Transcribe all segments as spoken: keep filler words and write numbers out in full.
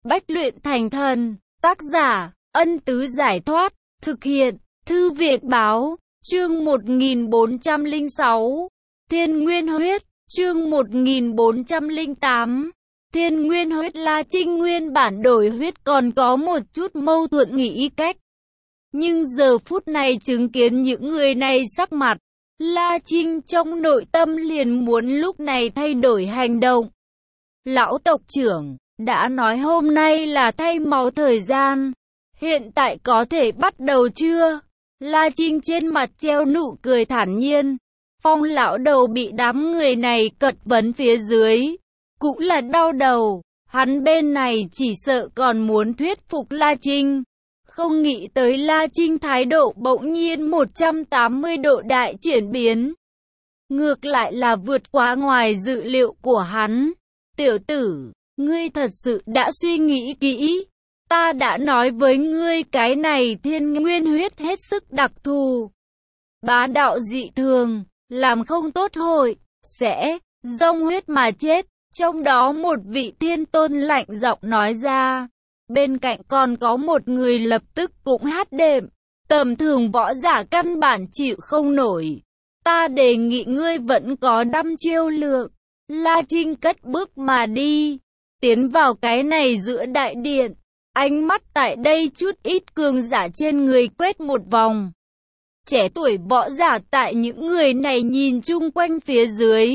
bách luyện thành thần. Tác giả, Ân Tứ Giải Thoát. Thực hiện, Thư viện Báo. Chương một nghìn bốn trăm lẻ sáu. Thiên Nguyên Huyết. Chương một nghìn bốn trăm lẻ tám. Thiên Nguyên Huyết. La Trinh nguyên bản đổi huyết còn có một chút mâu thuẫn nghĩ cách. Nhưng giờ phút này chứng kiến những người này sắc mặt, La Trinh trong nội tâm liền muốn lúc này thay đổi hành động. Lão tộc trưởng đã nói hôm nay là thay máu thời gian, hiện tại có thể bắt đầu chưa? La Trinh trên mặt treo nụ cười thản nhiên. Phong lão đầu bị đám người này cật vấn phía dưới, cũng là đau đầu. Hắn bên này chỉ sợ còn muốn thuyết phục La Trinh. Không nghĩ tới La Trinh thái độ bỗng nhiên một trăm tám mươi độ đại chuyển biến. Ngược lại là vượt quá ngoài dự liệu của hắn. Tiểu tử, ngươi thật sự đã suy nghĩ kỹ. Ta đã nói với ngươi cái này thiên nguyên huyết hết sức đặc thù. Bá đạo dị thường, làm không tốt hội, sẽ dông huyết mà chết. Trong đó một vị thiên tôn lạnh giọng nói ra. Bên cạnh còn có một người lập tức cũng hát đệm. Tầm thường võ giả căn bản chịu không nổi. Ta đề nghị ngươi vẫn có đăm chiêu lượng. La Trinh cất bước mà đi. Tiến vào cái này giữa đại điện. Ánh mắt tại đây chút ít cường giả trên người quét một vòng. Trẻ tuổi võ giả tại những người này nhìn chung quanh phía dưới.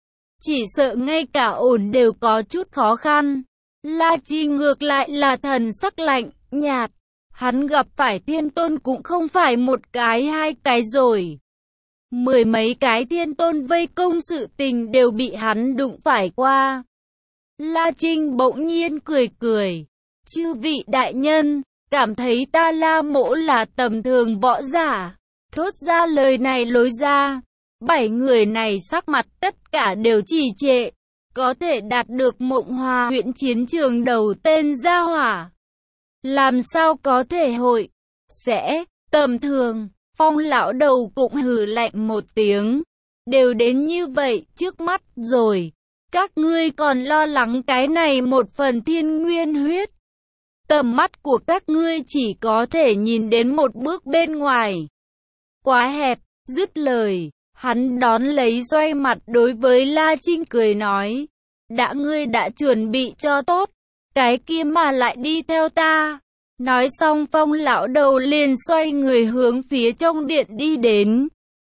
Chỉ sợ ngay cả ổn đều có chút khó khăn. La Trinh ngược lại là thần sắc lạnh, nhạt. Hắn gặp phải thiên tôn cũng không phải một cái hai cái rồi. Mười mấy cái thiên tôn vây công sự tình đều bị hắn đụng phải qua. La Trinh bỗng nhiên cười cười. Chư vị đại nhân, cảm thấy ta La Mỗ là tầm thường võ giả. Thốt ra lời này lối ra. Bảy người này sắc mặt tất cả đều trì trệ. Có thể đạt được Mộng Hòa huyện chiến trường đầu tên gia hỏa. Làm sao có thể hội? Sẽ, tầm thường. Phong lão đầu cũng hừ lạnh một tiếng. Đều đến như vậy trước mắt rồi. Các ngươi còn lo lắng cái này một phần thiên nguyên huyết. Tầm mắt của các ngươi chỉ có thể nhìn đến một bước bên ngoài. Quá hẹp, dứt lời. Hắn đón lấy xoay mặt đối với La Trinh cười nói. Đã ngươi đã chuẩn bị cho tốt. Cái kia mà lại đi theo ta. Nói xong Phong lão đầu liền xoay người hướng phía trong điện đi đến.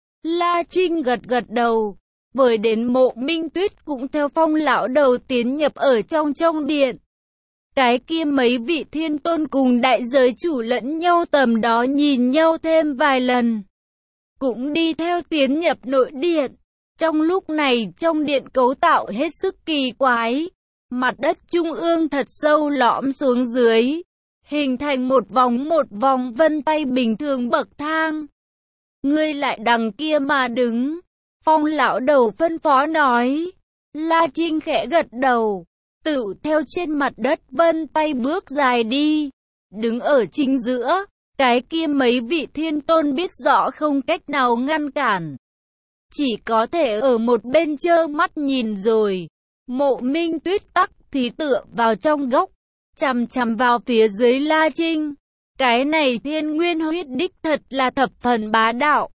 La Trinh gật gật đầu. Vừa đến Mộ Minh Tuyết cũng theo Phong lão đầu tiến nhập ở trong trong điện. Cái kia mấy vị thiên tôn cùng đại giới chủ lẫn nhau tầm đó nhìn nhau thêm vài lần. Cũng đi theo tiến nhập nội điện. Trong lúc này trong điện cấu tạo hết sức kỳ quái. Mặt đất trung ương thật sâu lõm xuống dưới. Hình thành một vòng một vòng vân tay bình thường bậc thang. Ngươi lại đằng kia mà đứng. Phong lão đầu phân phó nói. La Trinh khẽ gật đầu. Tự theo trên mặt đất vân tay bước dài đi. Đứng ở chính giữa. Cái kia mấy vị thiên tôn biết rõ không cách nào ngăn cản. Chỉ có thể ở một bên trơ mắt nhìn rồi. Mộ Minh Tuyết tắc thì tựa vào trong góc. Chằm chằm vào phía dưới La Trinh. Cái này thiên nguyên huyết đích thật là thập phần bá đạo.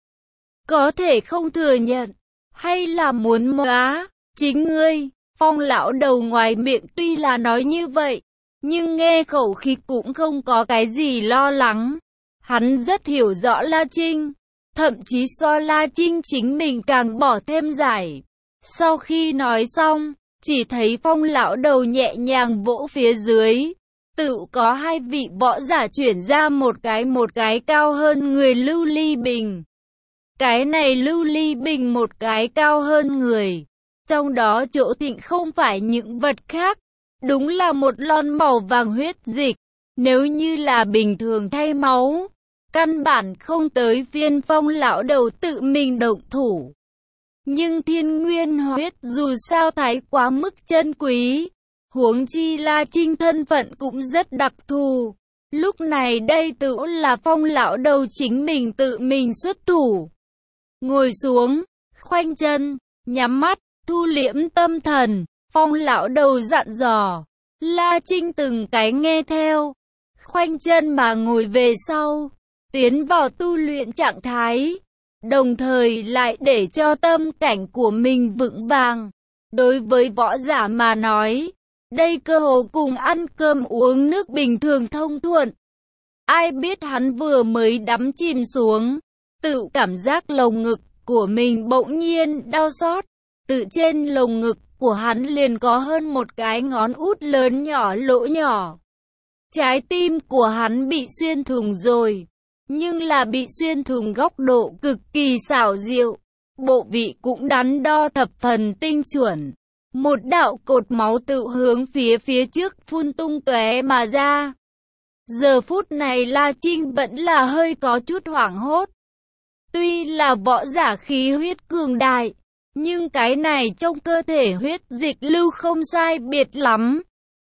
Có thể không thừa nhận. Hay là muốn móa. Chính ngươi. Phong lão đầu ngoài miệng tuy là nói như vậy. Nhưng nghe khẩu khí cũng không có cái gì lo lắng. Hắn rất hiểu rõ La Trinh. Thậm chí so La Trinh chính mình càng bỏ thêm giải. Sau khi nói xong, chỉ thấy Phong lão đầu nhẹ nhàng vỗ phía dưới. Tự có hai vị võ giả chuyển ra một cái một cái cao hơn người Lưu Ly Bình. Cái này Lưu Ly Bình một cái cao hơn người. Trong đó chỗ thịnh không phải những vật khác. Đúng là một lon màu vàng huyết dịch. Nếu như là bình thường thay máu, căn bản không tới phiên Phong lão đầu tự mình động thủ. Nhưng thiên nguyên huyết dù sao thái quá mức chân quý. Huống chi La Trinh thân phận cũng rất đặc thù. Lúc này đây tự là Phong lão đầu chính mình tự mình xuất thủ. Ngồi xuống, khoanh chân, nhắm mắt, thu liễm tâm thần. Phong lão đầu dặn dò. La Trinh từng cái nghe theo, khoanh chân mà ngồi về sau, tiến vào tu luyện trạng thái, đồng thời lại để cho tâm cảnh của mình vững vàng. Đối với võ giả mà nói, đây cơ hồ cùng ăn cơm uống nước bình thường thông thuận. Ai biết hắn vừa mới đắm chìm xuống, tự cảm giác lồng ngực của mình bỗng nhiên đau xót. Tự trên lồng ngực của hắn liền có hơn một cái ngón út lớn nhỏ lỗ nhỏ. Trái tim của hắn bị xuyên thủng rồi, nhưng là bị xuyên thủng góc độ cực kỳ xảo diệu. Bộ vị cũng đắn đo thập phần tinh chuẩn. Một đạo cột máu tự hướng phía phía trước phun tung tóe mà ra. Giờ phút này La Trinh vẫn là hơi có chút hoảng hốt. Tuy là võ giả khí huyết cường đại, nhưng cái này trong cơ thể huyết dịch lưu không sai biệt lắm.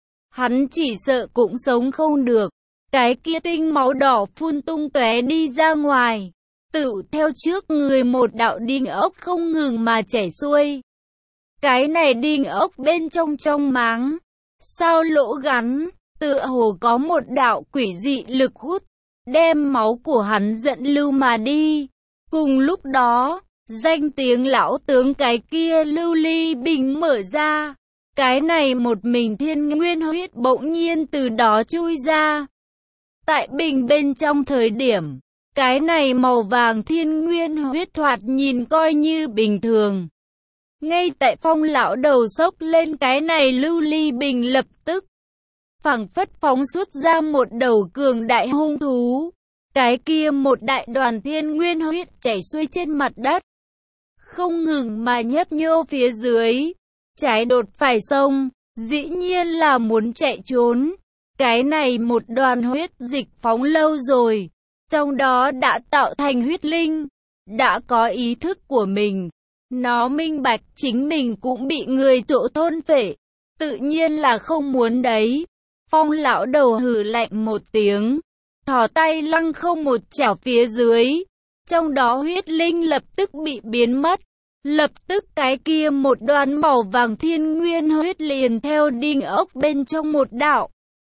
Hắn chỉ sợ cũng sống không được. Cái kia tinh máu đỏ phun tung tóe đi ra ngoài, tự theo trước người một đạo đinh ốc không ngừng mà chảy xuôi. Cái này đinh ốc bên trong trong máng, sao lỗ gắn, tựa hồ có một đạo quỷ dị lực hút, đem máu của hắn dẫn lưu mà đi. Cùng lúc đó, danh tiếng lão tướng cái kia lưu ly bình mở ra. Cái này một mình thiên nguyên huyết bỗng nhiên từ đó chui ra. Tại bình bên trong thời điểm, cái này màu vàng thiên nguyên huyết thoạt nhìn coi như bình thường. Ngay tại Phong lão đầu sốc lên cái này lưu ly bình lập tức phảng phất phóng xuất ra một đầu cường đại hung thú. Cái kia một đại đoàn thiên nguyên huyết chảy xuôi trên mặt đất, không ngừng mà nhấp nhô phía dưới, trái đột phải sông, dĩ nhiên là muốn chạy trốn. Cái này một đoàn huyết dịch phóng lâu rồi, trong đó đã tạo thành huyết linh, đã có ý thức của mình. Nó minh bạch chính mình cũng bị người chỗ thôn phệ, tự nhiên là không muốn đấy. Phong lão đầu hừ lạnh một tiếng, thò tay lăng không một chảo phía dưới, trong đó huyết linh lập tức bị biến mất. Lập tức cái kia một đoàn màu vàng thiên nguyên huyết liền theo đinh ốc bên trong một đạo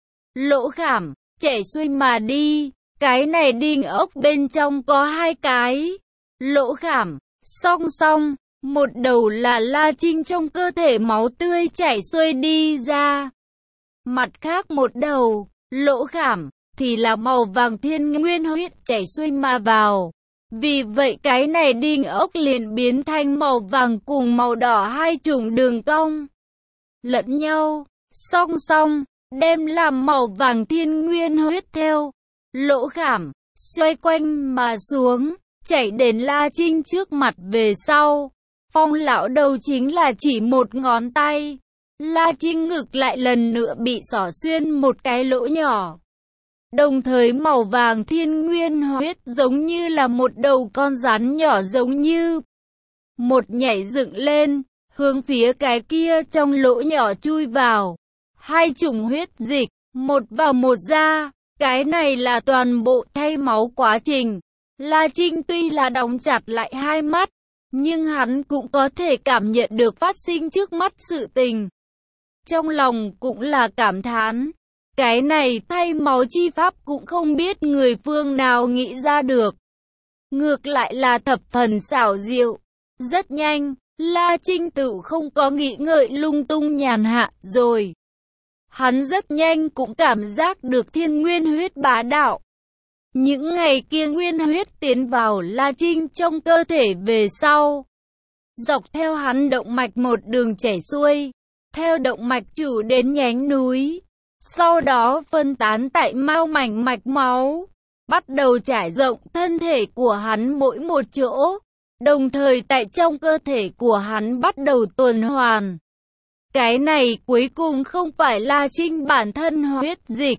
lỗ khảm, chảy xuôi mà đi. Cái này đinh ốc bên trong có hai cái lỗ khảm, song song, một đầu là La Trinh trong cơ thể máu tươi chảy xuôi đi ra. Mặt khác một đầu, lỗ khảm, thì là màu vàng thiên nguyên huyết chảy xuôi mà vào. Vì vậy cái này đinh ốc liền biến thành màu vàng cùng màu đỏ hai chủng đường cong lẫn nhau, song song, đem làm màu vàng thiên nguyên huyết theo lỗ khảm, xoay quanh mà xuống, chảy đến La Trinh trước mặt về sau. Phong lão đầu chính là chỉ một ngón tay. La Trinh ngực lại lần nữa bị xỏ xuyên một cái lỗ nhỏ. Đồng thời màu vàng thiên nguyên huyết giống như là một đầu con rắn nhỏ giống như một nhảy dựng lên, hướng phía cái kia trong lỗ nhỏ chui vào. Hai chủng huyết dịch, một vào một ra, cái này là toàn bộ thay máu quá trình. La Trinh tuy là đóng chặt lại hai mắt, nhưng hắn cũng có thể cảm nhận được phát sinh trước mắt sự tình. Trong lòng cũng là cảm thán. Cái này thay máu chi pháp cũng không biết người phương nào nghĩ ra được. Ngược lại là thập phần xảo diệu. Rất nhanh, La Trinh tự không có nghĩ ngợi lung tung nhàn hạ rồi. Hắn rất nhanh cũng cảm giác được thiên nguyên huyết bá đạo. Những ngày kia nguyên huyết tiến vào La Trinh trong cơ thể về sau. Dọc theo hắn động mạch một đường chảy xuôi, theo động mạch chủ đến nhánh núi. Sau đó phân tán tại mao mảnh mạch máu, bắt đầu trải rộng thân thể của hắn mỗi một chỗ, đồng thời tại trong cơ thể của hắn bắt đầu tuần hoàn. Cái này cuối cùng không phải La Trinh bản thân huyết dịch.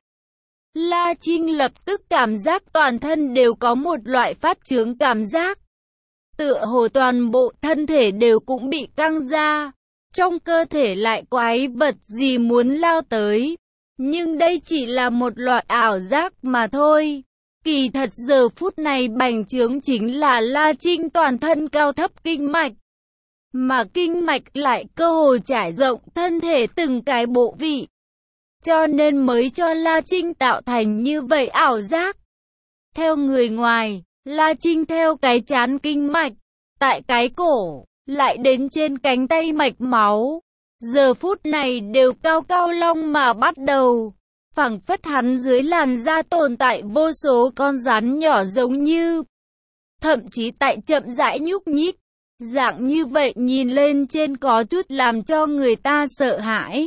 La Trinh lập tức cảm giác toàn thân đều có một loại phát chướng cảm giác. Tựa hồ toàn bộ thân thể đều cũng bị căng ra, trong cơ thể lại quái vật gì muốn lao tới. Nhưng đây chỉ là một loạt ảo giác mà thôi. Kỳ thật giờ phút này bành trướng chính là La Trinh toàn thân cao thấp kinh mạch. Mà kinh mạch lại cơ hồ trải rộng thân thể từng cái bộ vị. cho nên mới cho La Trinh tạo thành như vậy ảo giác. Theo người ngoài, La Trinh theo cái chán kinh mạch, tại cái cổ, lại đến trên cánh tay mạch máu. Giờ phút này đều cao cao long mà bắt đầu. Phảng phất hắn dưới làn da tồn tại vô số con rắn nhỏ giống như. Thậm chí tại chậm rãi nhúc nhích. Dạng như vậy nhìn lên trên có chút làm cho người ta sợ hãi.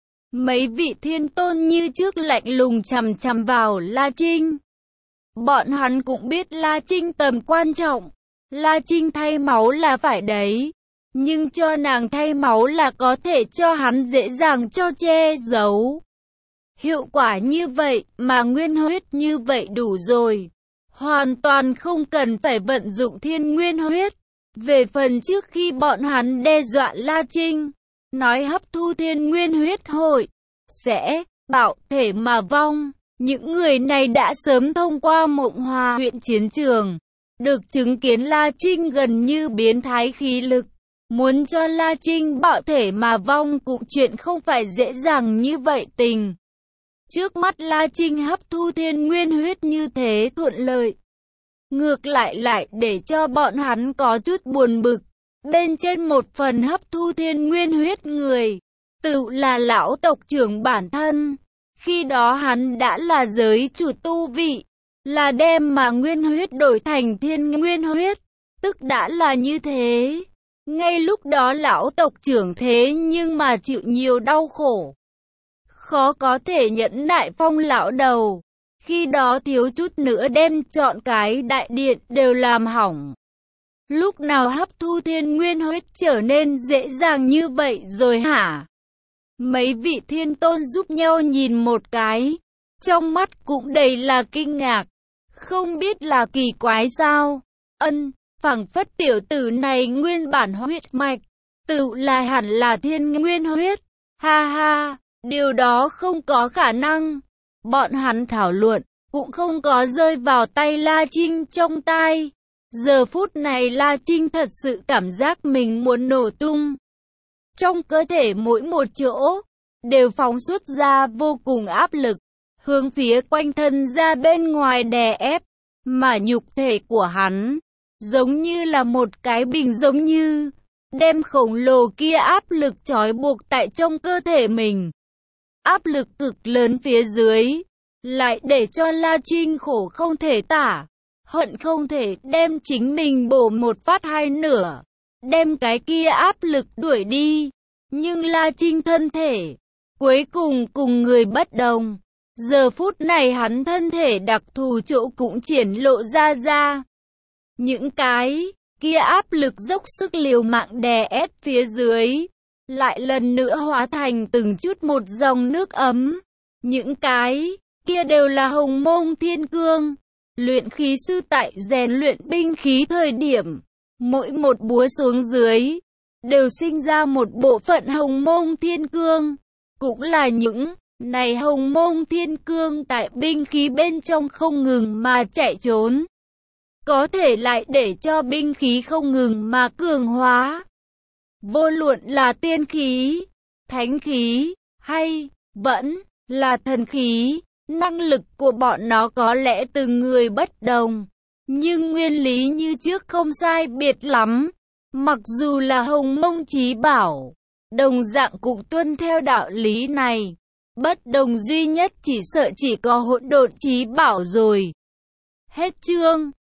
Mấy vị thiên tôn như trước lạnh lùng chằm chằm vào La Trinh. Bọn hắn cũng biết La Trinh tầm quan trọng. La Trinh thay máu là phải đấy. Nhưng cho nàng thay máu là có thể cho hắn dễ dàng cho che giấu. Hiệu quả như vậy mà nguyên huyết như vậy đủ rồi. Hoàn toàn không cần phải vận dụng thiên nguyên huyết. Về phần trước khi bọn hắn đe dọa La Trinh, nói hấp thu thiên nguyên huyết hội, sẽ bạo thể mà vong. Những người này đã sớm thông qua Mộng Hoa huyện chiến trường, được chứng kiến La Trinh gần như biến thái khí lực. Muốn cho La Trinh bạo thể mà vong cũng chuyện không phải dễ dàng như vậy tình. Trước mắt La Trinh hấp thu thiên nguyên huyết như thế thuận lợi. Ngược lại lại để cho bọn hắn có chút buồn bực. Bên trên một phần hấp thu thiên nguyên huyết người, tự là lão tộc trưởng bản thân. Khi đó hắn đã là giới chủ tu vị, là đem mà nguyên huyết đổi thành thiên nguyên huyết, tức đã là như thế. Ngay lúc đó lão tộc trưởng thế nhưng mà chịu nhiều đau khổ. Khó có thể nhẫn nại phong lão đầu. Khi đó thiếu chút nữa đem trọn cái đại điện đều làm hỏng. Lúc nào hấp thu thiên nguyên huyết trở nên dễ dàng như vậy rồi hả? Mấy vị thiên tôn giúp nhau nhìn một cái. Trong mắt cũng đầy là kinh ngạc. Không biết là kỳ quái sao? Ân, phảng phất tiểu tử này nguyên bản huyết mạch. Tự là hẳn là thiên nguyên huyết. Ha ha, điều đó không có khả năng. Bọn hắn thảo luận, cũng không có rơi vào tay La Trinh trong tai. Giờ phút này La Trinh thật sự cảm giác mình muốn nổ tung. Trong cơ thể mỗi một chỗ, đều phóng xuất ra vô cùng áp lực, hướng phía quanh thân ra bên ngoài đè ép, mà nhục thể của hắn, giống như là một cái bình giống như, đem khổng lồ kia áp lực trói buộc tại trong cơ thể mình. Áp lực cực lớn phía dưới, lại để cho La Trinh khổ không thể tả, hận không thể đem chính mình bổ một phát hai nửa, đem cái kia áp lực đuổi đi. Nhưng La Trinh thân thể, cuối cùng cùng người bất đồng. Giờ phút này hắn thân thể đặc thù chỗ cũng triển lộ ra ra. Những cái kia áp lực dốc sức liều mạng đè ép phía dưới, lại lần nữa hóa thành từng chút một dòng nước ấm. Những cái kia đều là hồng mông thiên cương. Luyện khí sư tại rèn luyện binh khí thời điểm, mỗi một búa xuống dưới, đều sinh ra một bộ phận hồng mông thiên cương. Cũng là những này hồng mông thiên cương tại binh khí bên trong không ngừng mà chạy trốn. Có thể lại để cho binh khí không ngừng mà cường hóa. Vô luận là tiên khí, thánh khí, hay vẫn là thần khí, năng lực của bọn nó có lẽ từng người bất đồng. Nhưng nguyên lý như trước không sai biệt lắm. Mặc dù là hồng mông chí bảo, đồng dạng cũng tuân theo đạo lý này. Bất đồng duy nhất chỉ sợ chỉ có hỗn độn chí bảo rồi. Hết chương.